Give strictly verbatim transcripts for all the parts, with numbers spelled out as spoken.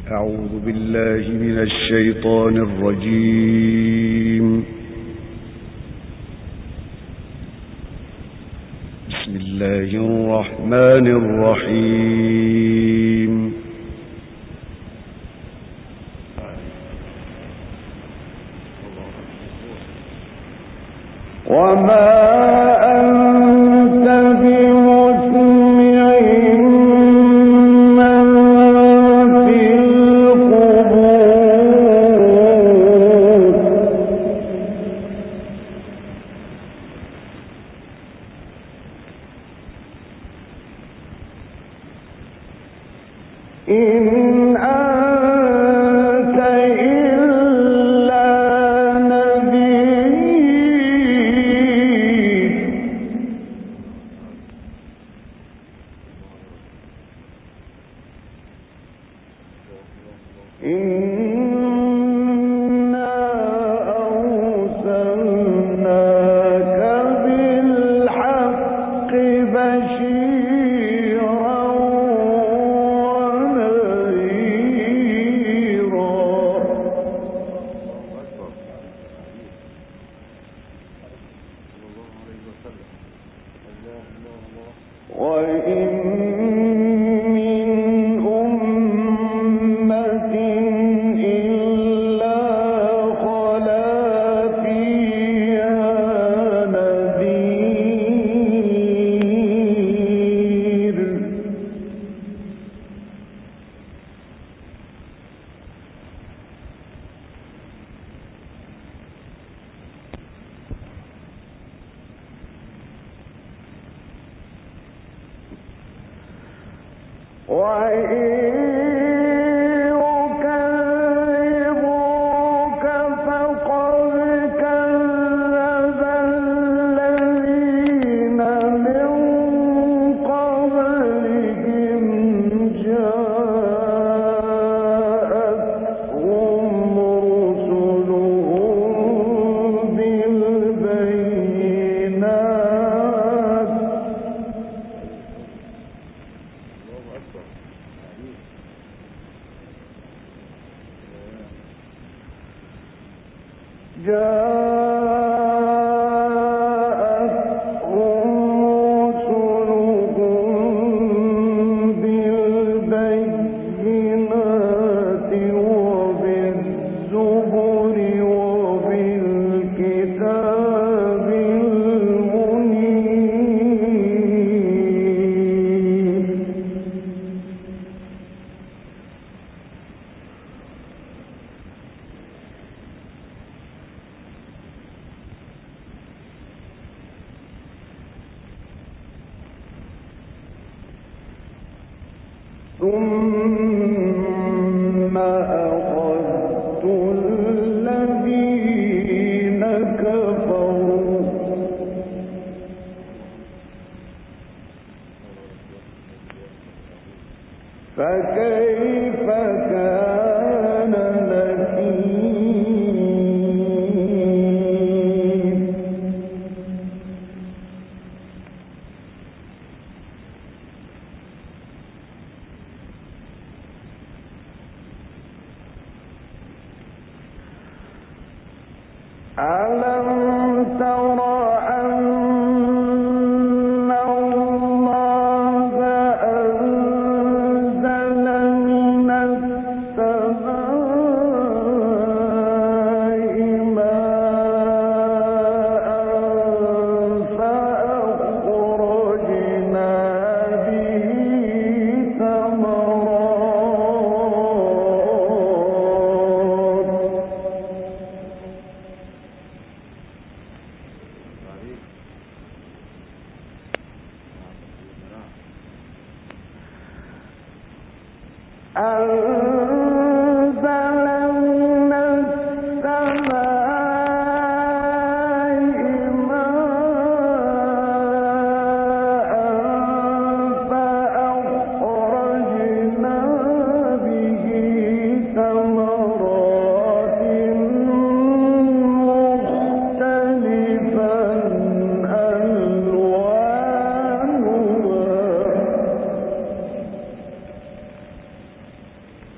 أعوذ بالله من الشيطان الرجيم. بسم الله الرحمن الرحيم. وما ثم أخذت الذين كفروا فكيف كان نكير. ألم تر أن الله أنزل من السماء ماء فأخرجنا به ثمرات أنزل من السماء ماء فأخرجنا به ثمرات مختلفا ألوانها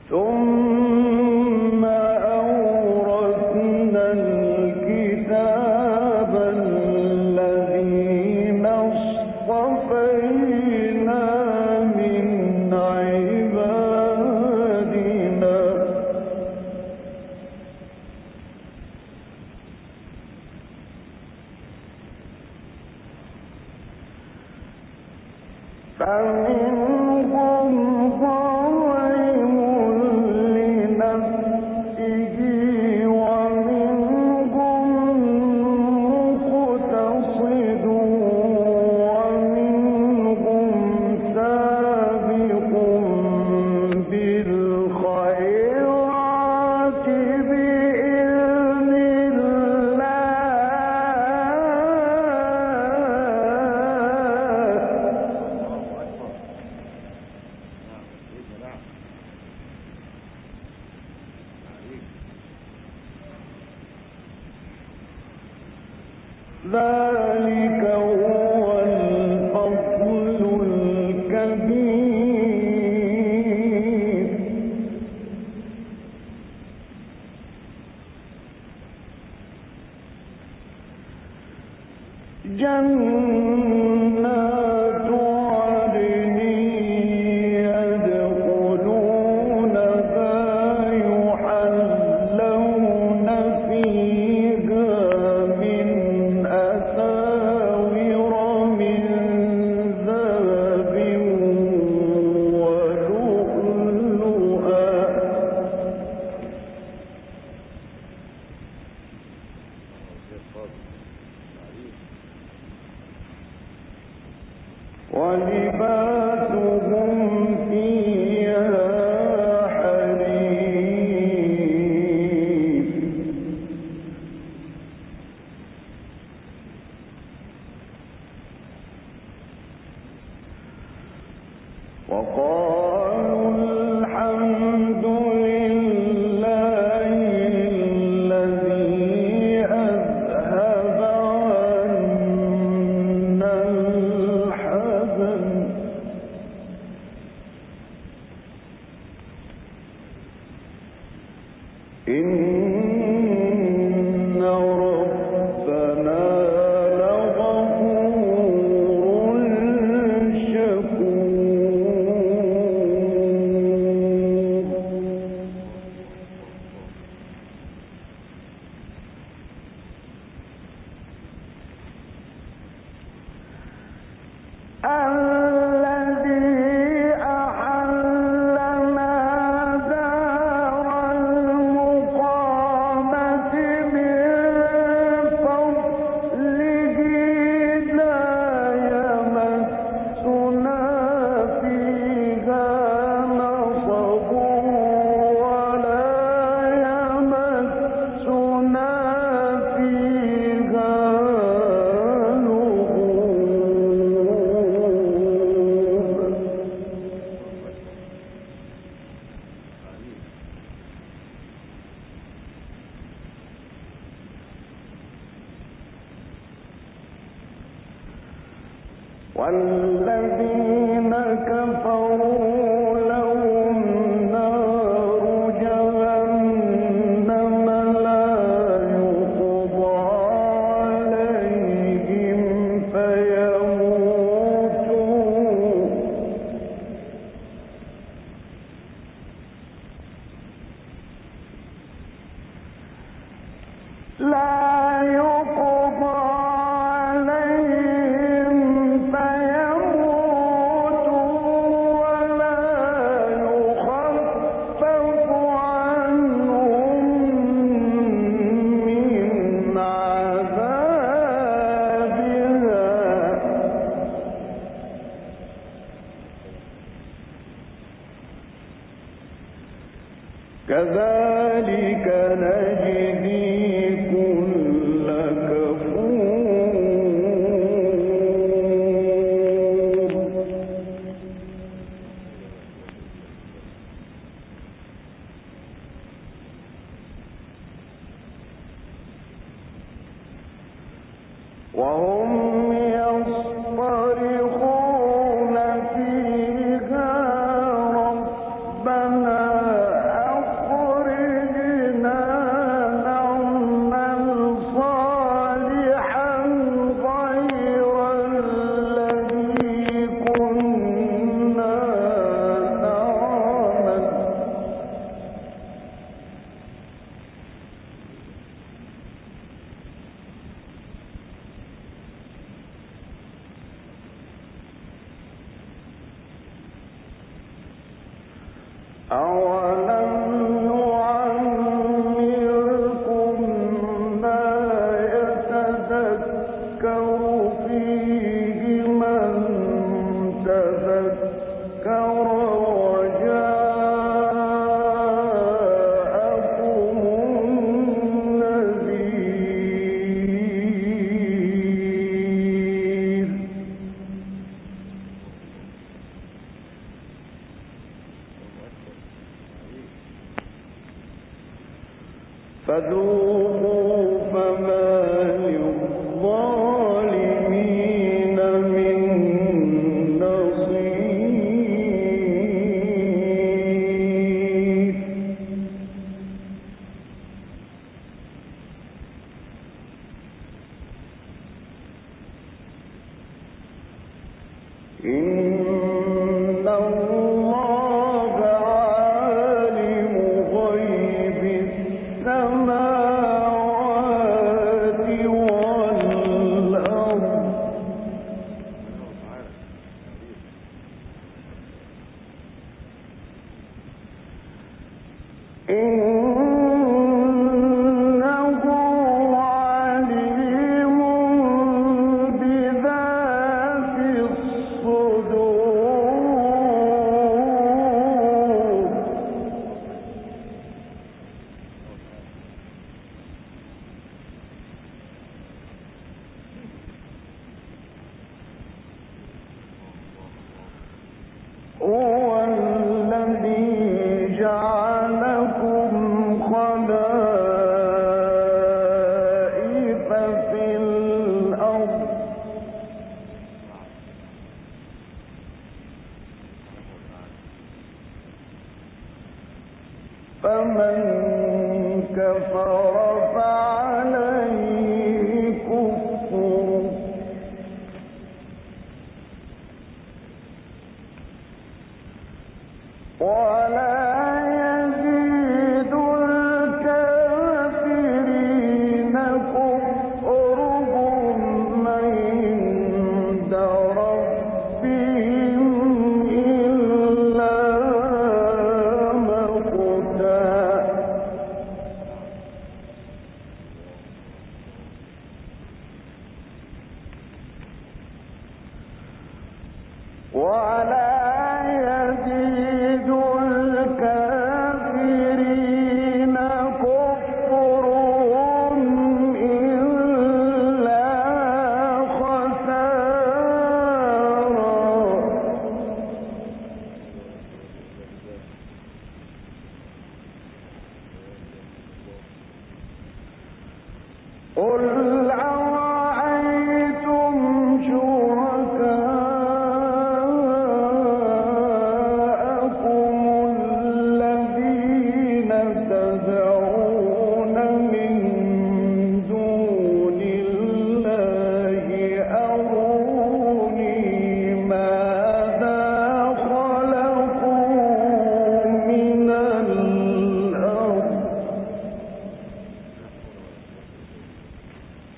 ثم أورثنا الكتاب الذين اصطفينا من عبادنا فمنهم ظالم لنفسه ومنهم مقتصد ومنهم سابق بالخيرات بإذن ذلك هو الفضل الكبير جنات عدن يدخلونها يحلون فيها من أساور من ذهب ولؤلؤا ولباسهم فيها حرير وقالوا الحمد لله الذي أذهب عنا الحزن إن ربنا لغفور شكور الذي أحلنا دار المقامة من فضله لا يمسنا فيها نصب ولا يمسنا فيها لغوب والذين كفروا لهم نار جهنم لا يقضى عليهم فيموتوا لا يقضى عليهم فيموتوا ولا يخفف عنهم من عذابها كذلك نجزي كل كفور وهم يصطرخون فيها ربنا فذوقوا فما للظالمين من نصير. إن الله عالم غيب السماوات والأرض. إنه عليم بذات الصدور. هو الذي جعلكم خلائف في الأرض فمن كفر فعليه كفره ولا يزيد الكافرين كفرهم عند ربهم إلا مقتا. ولا يزيد الكافرين كفرهم إلا خسارا. قل أرأيتم شركاءكم الذين تدعون من دون الله أروني ماذا خلقوا من الأرض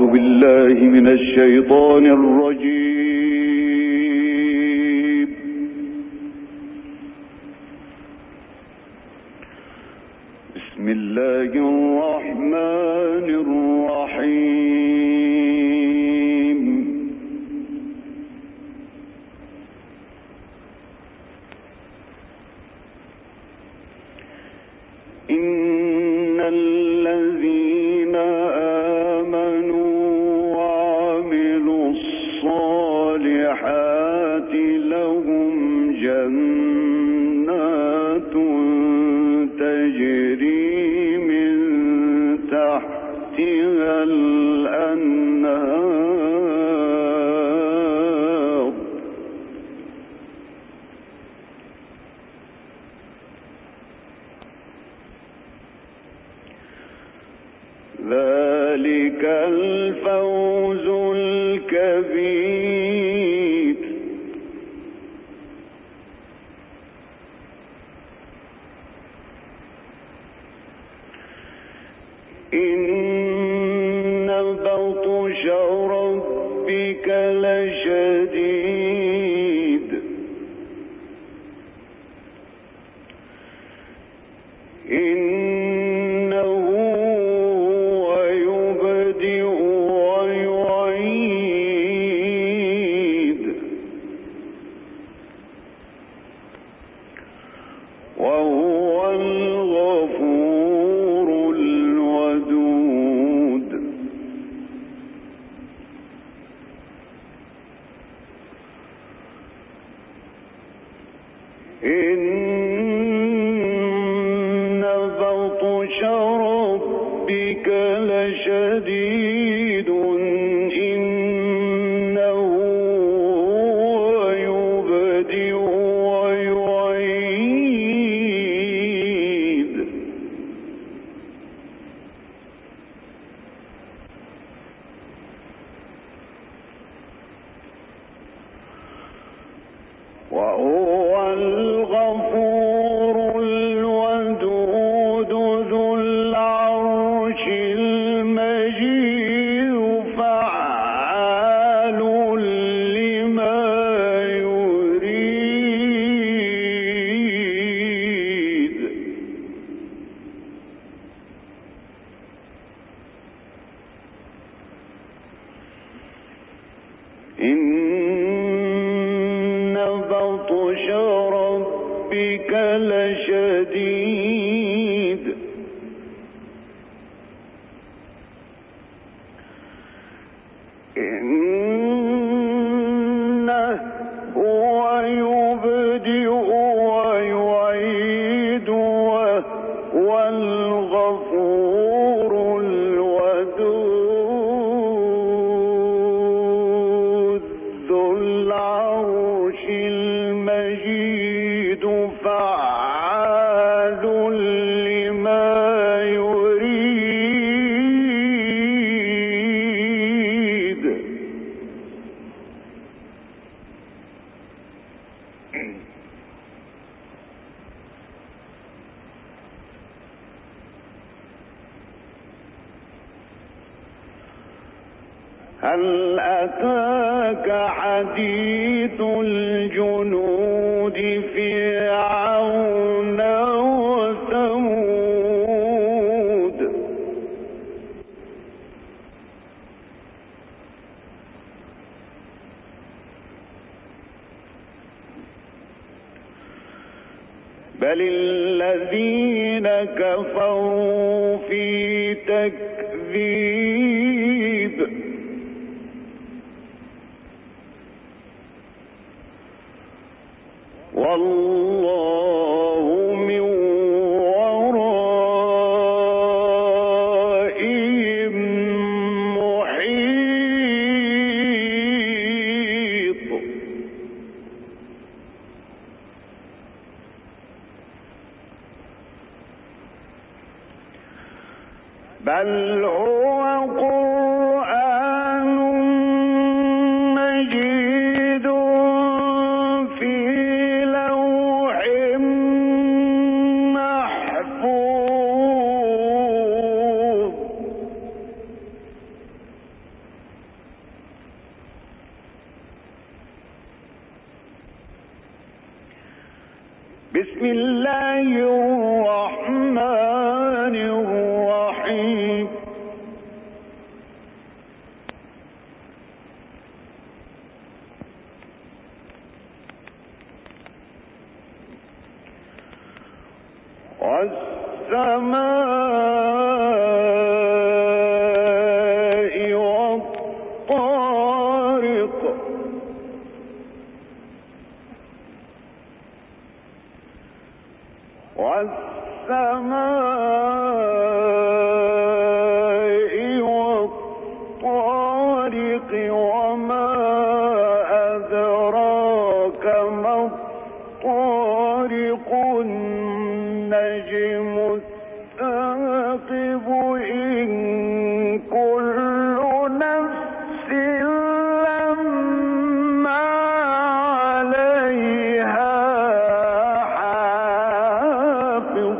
بالله من الشيطان الرجيم. بسم الله الرحمن الرحيم. إن الذين آمنوا وعملوا الصالحات لهم جنات تجري من تحتها الأنهار ذلك الفوز الكبير. إن بطش ربك لشديد. إنه هو يبدئ ويعيد وهو الغفور الودود. إن بطش ربك لشديد. إنه هو يبدئ ويعيد وهو الغفور الودود ذو العرش المجيد فعال لما يريد. إن بطش ربك لشديد. إنه هو يبدئ ويعيد وهو الغفور الودود ذو العرش المجيد فعال لما يريد. هل أتاك حديث الجنود فرعون وثمود. بل الذين كفروا في تكذيب. والله من ورائهم محيط. بل هو قرآن مجيد في لوح محفوظ. بسم الله الرحمن الرحيم. والسماء والطارق. والسماء والطارق وما أدراك ما الطارق النجم الثاقب إن كل نفس لما عليها حافظ.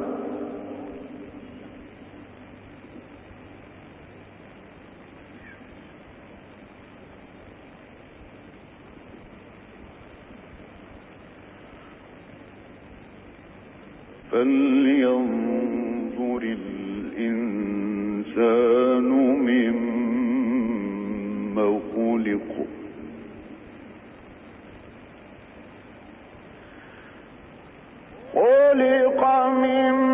فلينظر الإنسان مما خلق. خلق من